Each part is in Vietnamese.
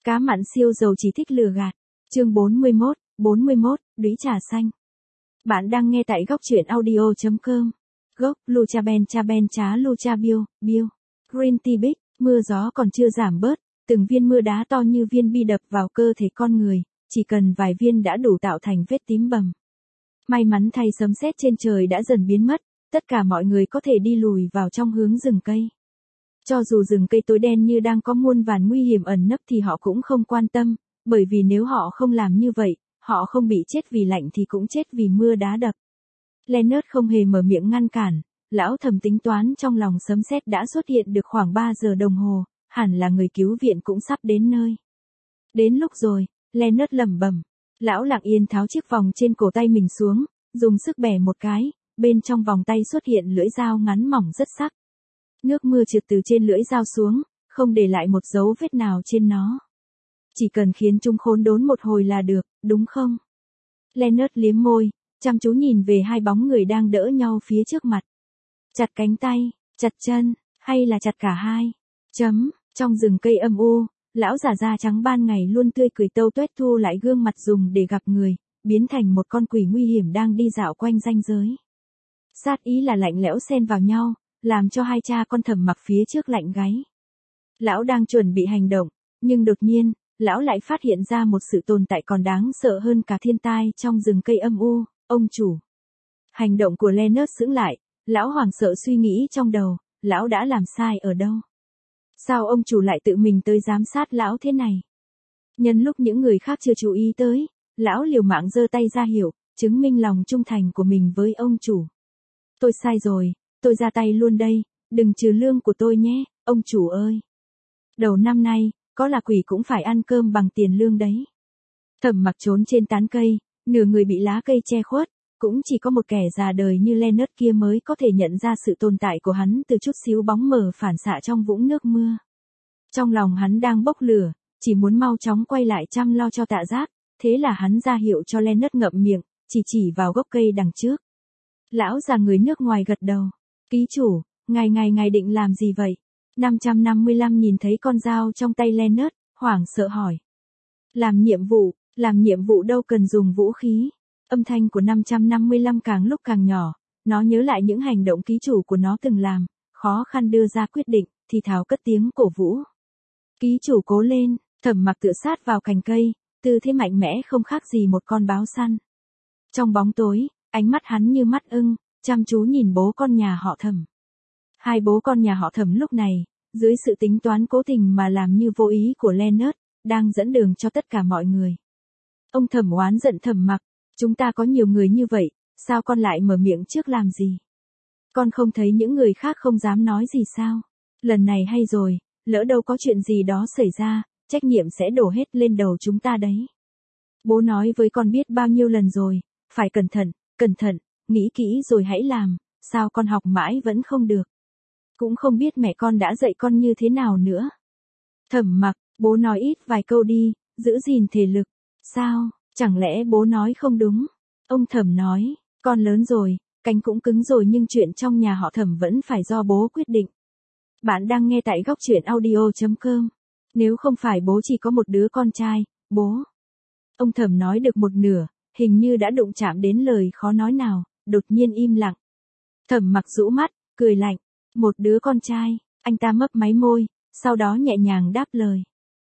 Cá mặn siêu giàu chỉ thích lừa gạt. Chương 41, đũy trà xanh. Bạn đang nghe tại góc truyện audio.com. Gốc Lucha Ben Chá Lucha Bill. Green Tea Big, mưa gió còn chưa giảm bớt, từng viên mưa đá to như viên bi đập vào cơ thể con người, chỉ cần vài viên đã đủ tạo thành vết tím bầm. May mắn thay sấm sét trên trời đã dần biến mất, tất cả mọi người có thể đi lùi vào trong hướng rừng cây. Cho dù rừng cây tối đen như đang có muôn vàn nguy hiểm ẩn nấp thì họ cũng không quan tâm, bởi vì nếu họ không làm như vậy, họ không bị chết vì lạnh thì cũng chết vì mưa đá đập. Leonard không hề mở miệng ngăn cản, lão thầm tính toán trong lòng sấm sét đã xuất hiện được khoảng 3 giờ đồng hồ, hẳn là người cứu viện cũng sắp đến nơi. Đến lúc rồi, Leonard lẩm bẩm, lão lặng yên tháo chiếc vòng trên cổ tay mình xuống, dùng sức bẻ một cái, bên trong vòng tay xuất hiện lưỡi dao ngắn mỏng rất sắc. Nước mưa trượt từ trên lưỡi dao xuống, không để lại một dấu vết nào trên nó. Chỉ cần khiến chúng khốn đốn một hồi là được, đúng không? Leonard liếm môi, chăm chú nhìn về hai bóng người đang đỡ nhau phía trước mặt. Chặt cánh tay, chặt chân, hay là chặt cả hai? Trong rừng cây âm u, lão già da trắng ban ngày luôn tươi cười tâu tuét thu lại gương mặt dùng để gặp người, biến thành một con quỷ nguy hiểm đang đi dạo quanh ranh giới. Sát ý là lạnh lẽo xen vào nhau, làm cho hai cha con Thẩm Mặc phía trước lạnh gáy. Lão đang chuẩn bị hành động, nhưng đột nhiên, lão lại phát hiện ra một sự tồn tại còn đáng sợ hơn cả thiên tai trong rừng cây âm u, ông chủ. Hành động của Leonard sững lại, lão hoảng sợ suy nghĩ trong đầu, lão đã làm sai ở đâu? Sao ông chủ lại tự mình tới giám sát lão thế này? Nhân lúc những người khác chưa chú ý tới, lão liều mạng giơ tay ra hiệu, chứng minh lòng trung thành của mình với ông chủ. Tôi sai rồi, tôi ra tay luôn đây, đừng trừ lương của tôi nhé, ông chủ ơi. Đầu năm nay, có là quỷ cũng phải ăn cơm bằng tiền lương đấy. Thẩm Mặc trốn trên tán cây, nửa người bị lá cây che khuất, cũng chỉ có một kẻ già đời như Leonard kia mới có thể nhận ra sự tồn tại của hắn từ chút xíu bóng mờ phản xạ trong vũng nước mưa. Trong lòng hắn đang bốc lửa, chỉ muốn mau chóng quay lại chăm lo cho Tạ Giác, thế là hắn ra hiệu cho Leonard ngậm miệng, chỉ vào gốc cây đằng trước. Lão già người nước ngoài gật đầu. Ký chủ, ngài định làm gì vậy? 555 nhìn thấy con dao trong tay Leonard, hoảng sợ hỏi. Làm nhiệm vụ đâu cần dùng vũ khí. Âm thanh của 555 càng lúc càng nhỏ, nó nhớ lại những hành động ký chủ của nó từng làm, khó khăn đưa ra quyết định, thì thào cất tiếng cổ vũ. Ký chủ cố lên, Thẩm Mặc tựa sát vào cành cây, tư thế mạnh mẽ không khác gì một con báo săn. Trong bóng tối, ánh mắt hắn như mắt ưng, chăm chú nhìn bố con nhà họ Thẩm. Hai bố con nhà họ Thẩm lúc này, dưới sự tính toán cố tình mà làm như vô ý của Leonard, đang dẫn đường cho tất cả mọi người. Ông Thẩm oán giận Thẩm Mặc, chúng ta có nhiều người như vậy, sao con lại mở miệng trước làm gì? Con không thấy những người khác không dám nói gì sao? Lần này hay rồi, lỡ đâu có chuyện gì đó xảy ra, trách nhiệm sẽ đổ hết lên đầu chúng ta đấy. Bố nói với con biết bao nhiêu lần rồi, phải cẩn thận, nghĩ kỹ rồi hãy làm, sao con học mãi vẫn không được? Cũng không biết mẹ con đã dạy con như thế nào nữa. Thẩm Mặc, bố nói ít vài câu đi, giữ gìn thể lực. Sao, chẳng lẽ bố nói không đúng? Ông Thẩm nói, con lớn rồi, cánh cũng cứng rồi nhưng chuyện trong nhà họ Thẩm vẫn phải do bố quyết định. Bạn đang nghe tại góc truyện audio.com. Nếu không phải bố chỉ có một đứa con trai, bố. Ông Thẩm nói được một nửa, hình như đã đụng chạm đến lời khó nói nào, đột nhiên im lặng. Thẩm Mặc rũ mắt, cười lạnh. Một đứa con trai, anh ta mấp máy môi, sau đó nhẹ nhàng đáp lời.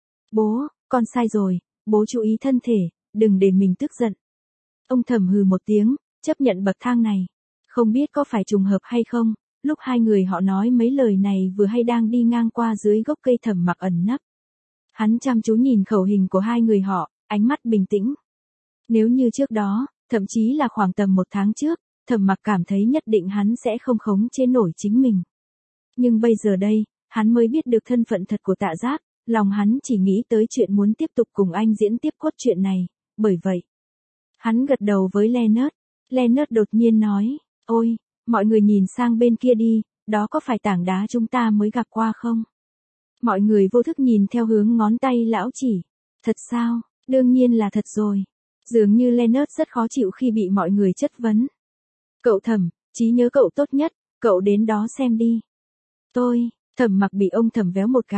Bố, con sai rồi, bố chú ý thân thể, đừng để mình tức giận. Ông Thẩm hừ một tiếng, chấp nhận bậc thang này. Không biết có phải trùng hợp hay không, lúc hai người họ nói mấy lời này vừa hay đang đi ngang qua dưới gốc cây Thẩm Mặc ẩn nấp. Hắn chăm chú nhìn khẩu hình của hai người họ, ánh mắt bình tĩnh. Nếu như trước đó, thậm chí là khoảng tầm 1 tháng trước, Thẩm Mặc cảm thấy nhất định hắn sẽ không khống chế nổi chính mình. Nhưng bây giờ đây, hắn mới biết được thân phận thật của Tạ Giác, lòng hắn chỉ nghĩ tới chuyện muốn tiếp tục cùng anh diễn tiếp cốt truyện này, bởi vậy. Hắn gật đầu với Leonard. Leonard đột nhiên nói, ôi, mọi người nhìn sang bên kia đi, đó có phải tảng đá chúng ta mới gặp qua không? Mọi người vô thức nhìn theo hướng ngón tay lão chỉ. Thật sao? Đương nhiên là thật rồi. Dường như Leonard rất khó chịu khi bị mọi người chất vấn. Cậu Thẩm, trí nhớ cậu tốt nhất, cậu đến đó xem đi. Thẩm Mặc bị ông Thẩm véo một cái,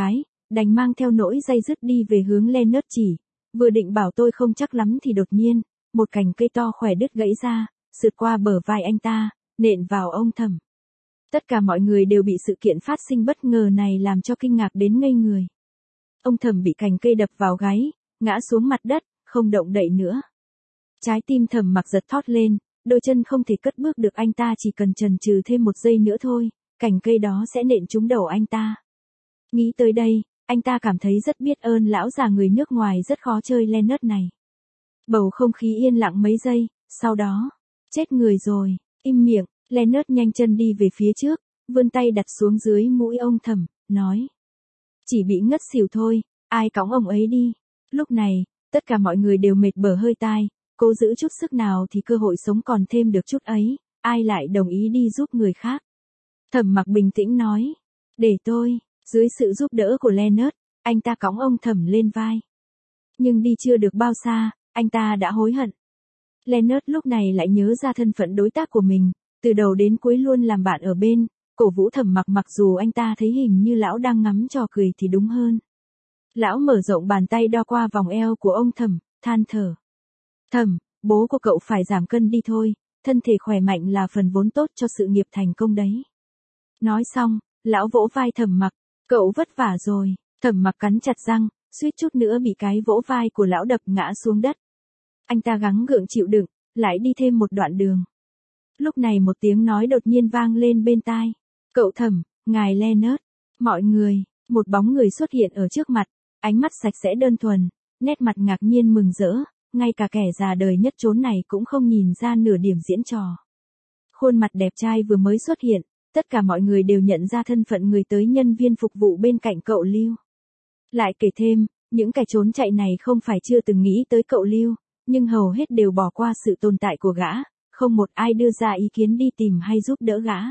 đành mang theo nỗi day dứt đi về hướng Leonard chỉ. Vừa định bảo tôi không chắc lắm thì đột nhiên, một cành cây to khỏe đứt gãy ra, sượt qua bờ vai anh ta, nện vào ông Thẩm. Tất cả mọi người đều bị sự kiện phát sinh bất ngờ này làm cho kinh ngạc đến ngây người. Ông Thẩm bị cành cây đập vào gáy, ngã xuống mặt đất, không động đậy nữa. Trái tim Thẩm Mặc giật thót lên, đôi chân không thể cất bước được, anh ta chỉ cần chần chừ thêm một giây nữa thôi, cành cây đó sẽ nện trúng đầu anh ta. Nghĩ tới đây, anh ta cảm thấy rất biết ơn lão già người nước ngoài rất khó chơi Leonard này. Bầu không khí yên lặng mấy giây, sau đó, chết người rồi, im miệng, Leonard nhanh chân đi về phía trước, vươn tay đặt xuống dưới mũi ông Thẩm, nói. Chỉ bị ngất xỉu thôi, ai cõng ông ấy đi. Lúc này, tất cả mọi người đều mệt bở hơi tai, cố giữ chút sức nào thì cơ hội sống còn thêm được chút ấy, ai lại đồng ý đi giúp người khác. Thẩm Mặc bình tĩnh nói, để tôi. Dưới sự giúp đỡ của Leonard, anh ta cõng ông Thẩm lên vai. Nhưng đi chưa được bao xa, anh ta đã hối hận. Leonard lúc này lại nhớ ra thân phận đối tác của mình, từ đầu đến cuối luôn làm bạn ở bên, cổ vũ Thẩm Mặc mặc dù anh ta thấy hình như lão đang ngắm trò cười thì đúng hơn. Lão mở rộng bàn tay đo qua vòng eo của ông Thẩm, than thở. Thẩm, bố của cậu phải giảm cân đi thôi, thân thể khỏe mạnh là phần vốn tốt cho sự nghiệp thành công đấy. Nói xong, lão vỗ vai Thẩm Mặc. Cậu vất vả rồi, Thẩm Mặc cắn chặt răng, suýt chút nữa bị cái vỗ vai của lão đập ngã xuống đất. Anh ta gắng gượng chịu đựng, lại đi thêm một đoạn đường. Lúc này một tiếng nói đột nhiên vang lên bên tai. Cậu Thẩm, ngài Leonard, mọi người, một bóng người xuất hiện ở trước mặt, ánh mắt sạch sẽ đơn thuần, nét mặt ngạc nhiên mừng rỡ, ngay cả kẻ già đời nhất chốn này cũng không nhìn ra nửa điểm diễn trò. Khuôn mặt đẹp trai vừa mới xuất hiện. Tất cả mọi người đều nhận ra thân phận người tới nhân viên phục vụ bên cạnh cậu Lưu. Lại kể thêm, những kẻ trốn chạy này không phải chưa từng nghĩ tới cậu Lưu, nhưng hầu hết đều bỏ qua sự tồn tại của gã, không một ai đưa ra ý kiến đi tìm hay giúp đỡ gã.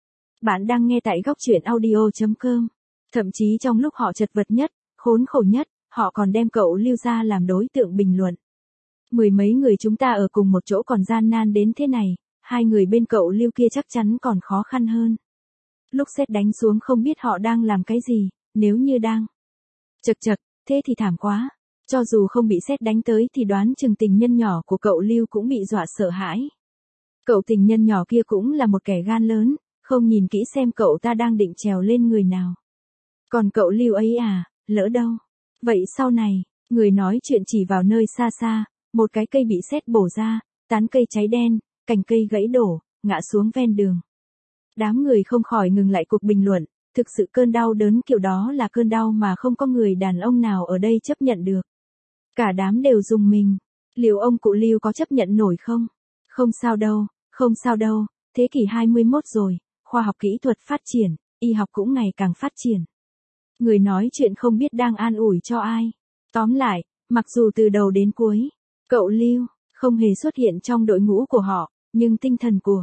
Bạn đang nghe tại góc truyện audio.com. Thậm chí trong lúc họ chật vật nhất, khốn khổ nhất, họ còn đem cậu Lưu ra làm đối tượng bình luận. Mười mấy người chúng ta ở cùng một chỗ còn gian nan đến thế này. Hai người bên cậu Lưu kia chắc chắn còn khó khăn hơn. Lúc sét đánh xuống không biết họ đang làm cái gì, nếu như đang. Chật chật, thế thì thảm quá. Cho dù không bị sét đánh tới thì đoán chừng tình nhân nhỏ của cậu Lưu cũng bị dọa sợ hãi. Cậu tình nhân nhỏ kia cũng là một kẻ gan lớn, không nhìn kỹ xem cậu ta đang định trèo lên người nào. Còn cậu Lưu ấy à, lỡ đâu. Vậy sau này, người nói chuyện chỉ vào nơi xa xa, một cái cây bị sét bổ ra, tán cây cháy đen. Cành cây gãy đổ, ngã xuống ven đường. Đám người không khỏi ngừng lại cuộc bình luận, thực sự cơn đau đớn kiểu đó là cơn đau mà không có người đàn ông nào ở đây chấp nhận được. Cả đám đều rùng mình, liệu ông cụ Lưu có chấp nhận nổi không? Không sao đâu, không sao đâu, thế kỷ 21 rồi, khoa học kỹ thuật phát triển, y học cũng ngày càng phát triển. Người nói chuyện không biết đang an ủi cho ai. Tóm lại, mặc dù từ đầu đến cuối, cậu Lưu không hề xuất hiện trong đội ngũ của họ. Nhưng tinh thần của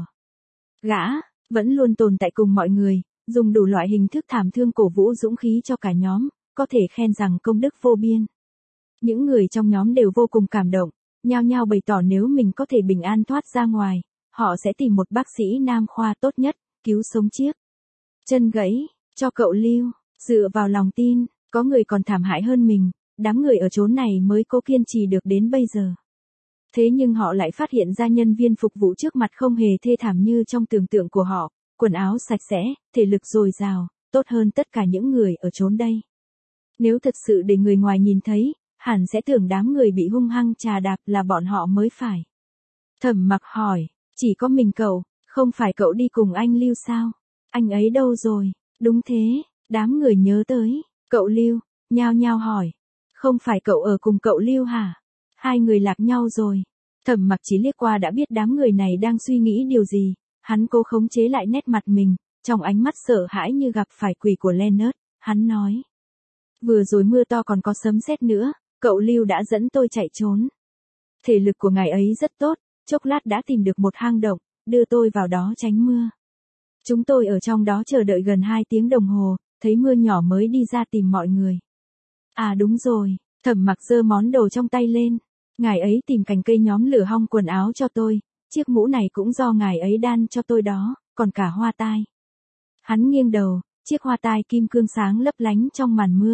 gã vẫn luôn tồn tại cùng mọi người, dùng đủ loại hình thức thảm thương cổ vũ dũng khí cho cả nhóm, có thể khen rằng công đức vô biên. Những người trong nhóm đều vô cùng cảm động, nhao nhao bày tỏ nếu mình có thể bình an thoát ra ngoài, họ sẽ tìm một bác sĩ nam khoa tốt nhất, cứu sống chiếc chân gãy cho cậu Lưu. Dựa vào lòng tin, có người còn thảm hại hơn mình, đám người ở chốn này mới cố kiên trì được đến bây giờ. Thế nhưng họ lại phát hiện ra nhân viên phục vụ trước mặt không hề thê thảm như trong tưởng tượng của họ, quần áo sạch sẽ, thể lực dồi dào, tốt hơn tất cả những người ở chốn đây. Nếu thật sự để người ngoài nhìn thấy, hẳn sẽ tưởng đám người bị hung hăng chà đạp là bọn họ mới phải. Thẩm Mặc hỏi, chỉ có mình cậu, không phải cậu đi cùng anh Lưu sao? Anh ấy đâu rồi? Đúng thế, đám người nhớ tới, cậu Lưu, nhao nhao hỏi, không phải cậu ở cùng cậu Lưu hả? Hai người lạc nhau rồi. Thẩm Mặc chỉ liếc qua đã biết đám người này đang suy nghĩ điều gì, hắn cố khống chế lại nét mặt mình, trong ánh mắt sợ hãi như gặp phải quỷ của Leonard, hắn nói. Vừa rồi mưa to còn có sấm sét nữa, cậu Lưu đã dẫn tôi chạy trốn. Thể lực của ngài ấy rất tốt, chốc lát đã tìm được một hang động, đưa tôi vào đó tránh mưa. Chúng tôi ở trong đó chờ đợi gần 2 tiếng đồng hồ, thấy mưa nhỏ mới đi ra tìm mọi người. À đúng rồi, Thẩm Mặc giơ món đồ trong tay lên. Ngài ấy tìm cành cây nhóm lửa hong quần áo cho tôi, chiếc mũ này cũng do ngài ấy đan cho tôi đó, còn cả hoa tai. Hắn nghiêng đầu, chiếc hoa tai kim cương sáng lấp lánh trong màn mưa,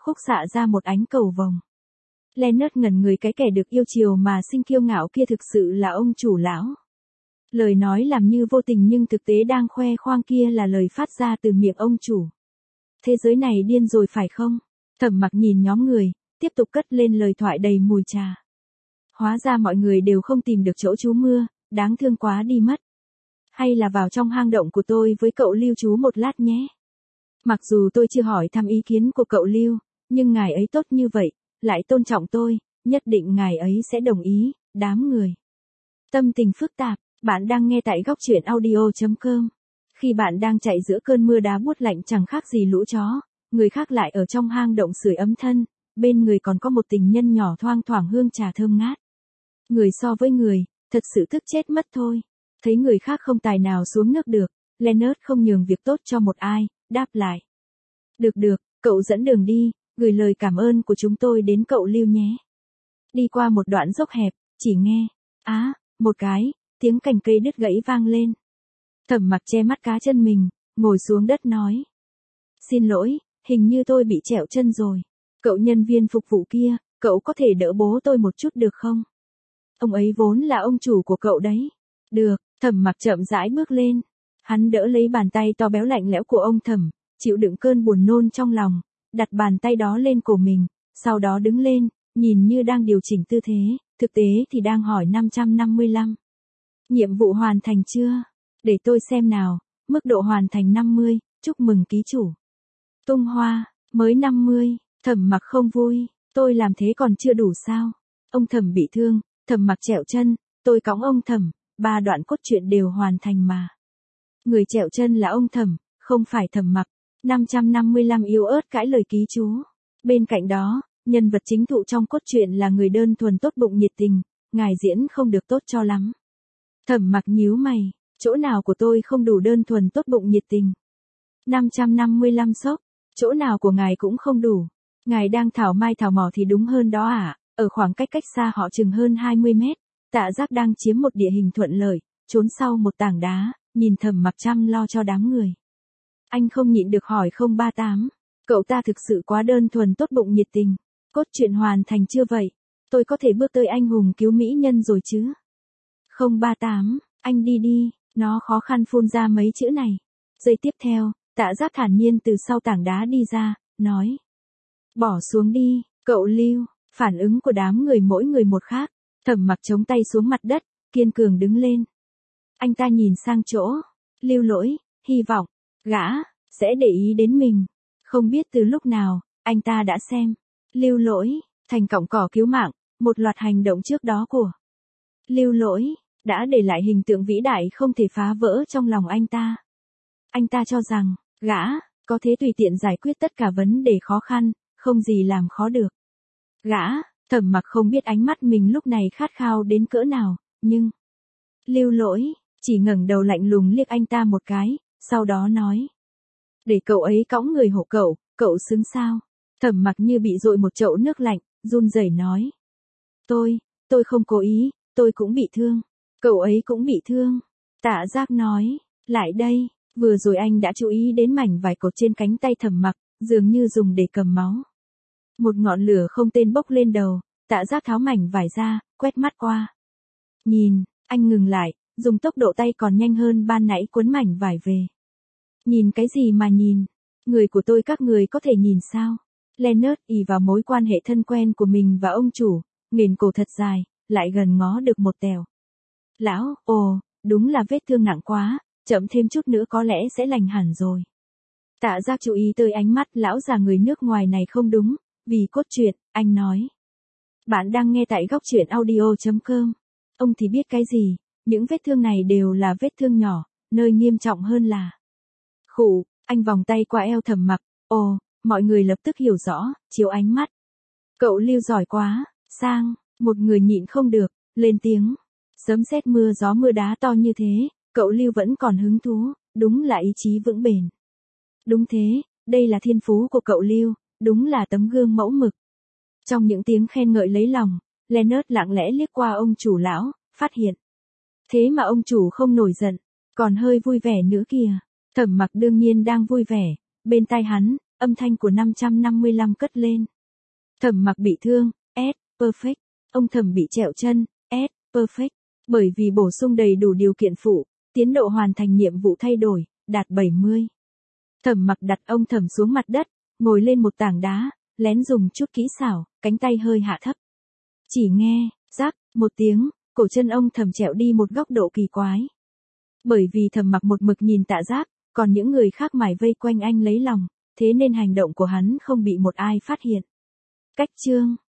khúc xạ ra một ánh cầu vồng. Leonard ngẩn người, cái kẻ được yêu chiều mà sinh kiêu ngạo kia thực sự là ông chủ lão. Lời nói làm như vô tình nhưng thực tế đang khoe khoang kia là lời phát ra từ miệng ông chủ. Thế giới này điên rồi phải không? Thẩm Mặc nhìn nhóm người, tiếp tục cất lên lời thoại đầy mùi trà. Hóa ra mọi người đều không tìm được chỗ trú mưa, đáng thương quá đi mất. Hay là vào trong hang động của tôi với cậu Lưu trú một lát nhé. Mặc dù tôi chưa hỏi thăm ý kiến của cậu Lưu, nhưng ngài ấy tốt như vậy, lại tôn trọng tôi, nhất định ngài ấy sẽ đồng ý. Đám người tâm tình phức tạp, bạn đang nghe tại góc truyện audio.com. Khi bạn đang chạy giữa cơn mưa đá buốt lạnh chẳng khác gì lũ chó, người khác lại ở trong hang động sưởi ấm thân, bên người còn có một tình nhân nhỏ thoang thoảng hương trà thơm ngát. Người so với người, thật sự tức chết mất thôi. Thấy người khác không tài nào xuống nước được, Leonard không nhường việc tốt cho một ai, đáp lại. Được, cậu dẫn đường đi, gửi lời cảm ơn của chúng tôi đến cậu Lưu nhé. Đi qua một đoạn dốc hẹp, chỉ nghe, một cái, tiếng cành cây đứt gãy vang lên. Thẩm Mặc che mắt cá chân mình, ngồi xuống đất nói. Xin lỗi, hình như tôi bị trẹo chân rồi. Cậu nhân viên phục vụ kia, cậu có thể đỡ bố tôi một chút được không? Ông ấy vốn là ông chủ của cậu đấy. Được, Thẩm Mặc chậm rãi bước lên. Hắn đỡ lấy bàn tay to béo lạnh lẽo của ông Thẩm, chịu đựng cơn buồn nôn trong lòng, đặt bàn tay đó lên cổ mình, sau đó đứng lên, nhìn như đang điều chỉnh tư thế, thực tế thì đang hỏi 555. Nhiệm vụ hoàn thành chưa? Để tôi xem nào, mức độ hoàn thành 50, chúc mừng ký chủ. Tung hoa, mới 50, Thẩm Mặc không vui, tôi làm thế còn chưa đủ sao? Ông Thẩm bị thương, Thẩm Mặc trẹo chân, tôi cõng ông Thẩm, 3 đoạn cốt truyện đều hoàn thành mà. Người trẹo chân là ông Thẩm, không phải Thẩm Mặc. 555 yếu ớt cãi lời ký chú. Bên cạnh đó, nhân vật chính thụ trong cốt truyện là người đơn thuần tốt bụng nhiệt tình, ngài diễn không được tốt cho lắm. Thẩm Mặc nhíu mày, chỗ nào của tôi không đủ đơn thuần tốt bụng nhiệt tình? 555 sốc, chỗ nào của ngài cũng không đủ. Ngài đang thảo mai thảo mỏ thì đúng hơn đó à? Ở khoảng cách xa họ chừng hơn 20 mét, Tạ Giác đang chiếm một địa hình thuận lợi, trốn sau một tảng đá, nhìn Thẩm Mặc chăm lo cho đám người. Anh không nhịn được hỏi 038, cậu ta thực sự quá đơn thuần tốt bụng nhiệt tình. Cốt truyện hoàn thành chưa vậy? Tôi có thể bước tới anh hùng cứu mỹ nhân rồi chứ? 038, anh đi, nó khó khăn phun ra mấy chữ này. Giây tiếp theo, Tạ Giác thản nhiên từ sau tảng đá đi ra, nói. Bỏ xuống đi, cậu Lưu. Phản ứng của đám người mỗi người một khác. Thẩm Mặc chống tay xuống mặt đất, kiên cường đứng lên. Anh ta nhìn sang chỗ Lưu Lỗi, hy vọng gã sẽ để ý đến mình. Không biết từ lúc nào, anh ta đã xem Lưu Lỗi thành cọng cỏ cứu mạng. Một loạt hành động trước đó của Lưu Lỗi đã để lại hình tượng vĩ đại không thể phá vỡ trong lòng anh ta. Anh ta cho rằng gã có thể tùy tiện giải quyết tất cả vấn đề khó khăn, không gì làm khó được gã. Thẩm Mặc không biết ánh mắt mình lúc này khát khao đến cỡ nào, nhưng Lưu Lỗi chỉ ngẩng đầu lạnh lùng liếc anh ta một cái, sau đó nói. Để cậu ấy cõng người hộ cậu xứng sao? Thẩm Mặc như bị dội một chậu nước lạnh, run rẩy nói. Tôi không cố ý, tôi cũng bị thương. Cậu ấy cũng bị thương. Tạ Giác nói, lại đây, vừa rồi anh đã chú ý đến mảnh vải cột trên cánh tay Thẩm Mặc, dường như dùng để cầm máu. Một ngọn lửa không tên bốc lên đầu, Tạ Giác tháo mảnh vải ra, quét mắt qua. Nhìn, anh ngừng lại, dùng tốc độ tay còn nhanh hơn ban nãy cuốn mảnh vải về. Nhìn cái gì mà nhìn? Người của tôi các người có thể nhìn sao? Leonard ỷ vào mối quan hệ thân quen của mình và ông chủ, nghền cổ thật dài, lại gần ngó được một tèo. Lão, đúng là vết thương nặng quá, chậm thêm chút nữa có lẽ sẽ lành hẳn rồi. Tạ Giác chú ý tới ánh mắt lão già người nước ngoài này không đúng, vì cốt truyện, anh nói. Bạn đang nghe tại góc truyện audio.com. Ông thì biết cái gì, những vết thương này đều là vết thương nhỏ, nơi nghiêm trọng hơn là. Khụ, anh vòng tay qua eo Thẩm Mặc, mọi người lập tức hiểu rõ, chiếu ánh mắt. Cậu Lưu giỏi quá, sang, một người nhịn không được, lên tiếng. Sấm sét mưa gió mưa đá to như thế, cậu Lưu vẫn còn hứng thú, đúng là ý chí vững bền. Đúng thế, đây là thiên phú của cậu Lưu, đúng là tấm gương mẫu mực. Trong những tiếng khen ngợi lấy lòng, Leonard lặng lẽ liếc qua ông chủ lão, phát hiện. Thế mà ông chủ không nổi giận, còn hơi vui vẻ nữa kìa. Thẩm Mặc đương nhiên đang vui vẻ, bên tai hắn, âm thanh của 555 cất lên. Thẩm Mặc bị thương, perfect. Ông Thẩm bị trẹo chân, perfect. Bởi vì bổ sung đầy đủ điều kiện phụ, tiến độ hoàn thành nhiệm vụ thay đổi, đạt 70. Thẩm Mặc đặt ông Thẩm xuống mặt đất, ngồi lên một tảng đá, lén dùng chút kỹ xảo, cánh tay hơi hạ thấp. Chỉ nghe, rắc, một tiếng, cổ chân ông Thẩm trẹo đi một góc độ kỳ quái. Bởi vì Thẩm Mặc một mực nhìn Tạ Giác, còn những người khác mải vây quanh anh lấy lòng, thế nên hành động của hắn không bị một ai phát hiện. Cách chương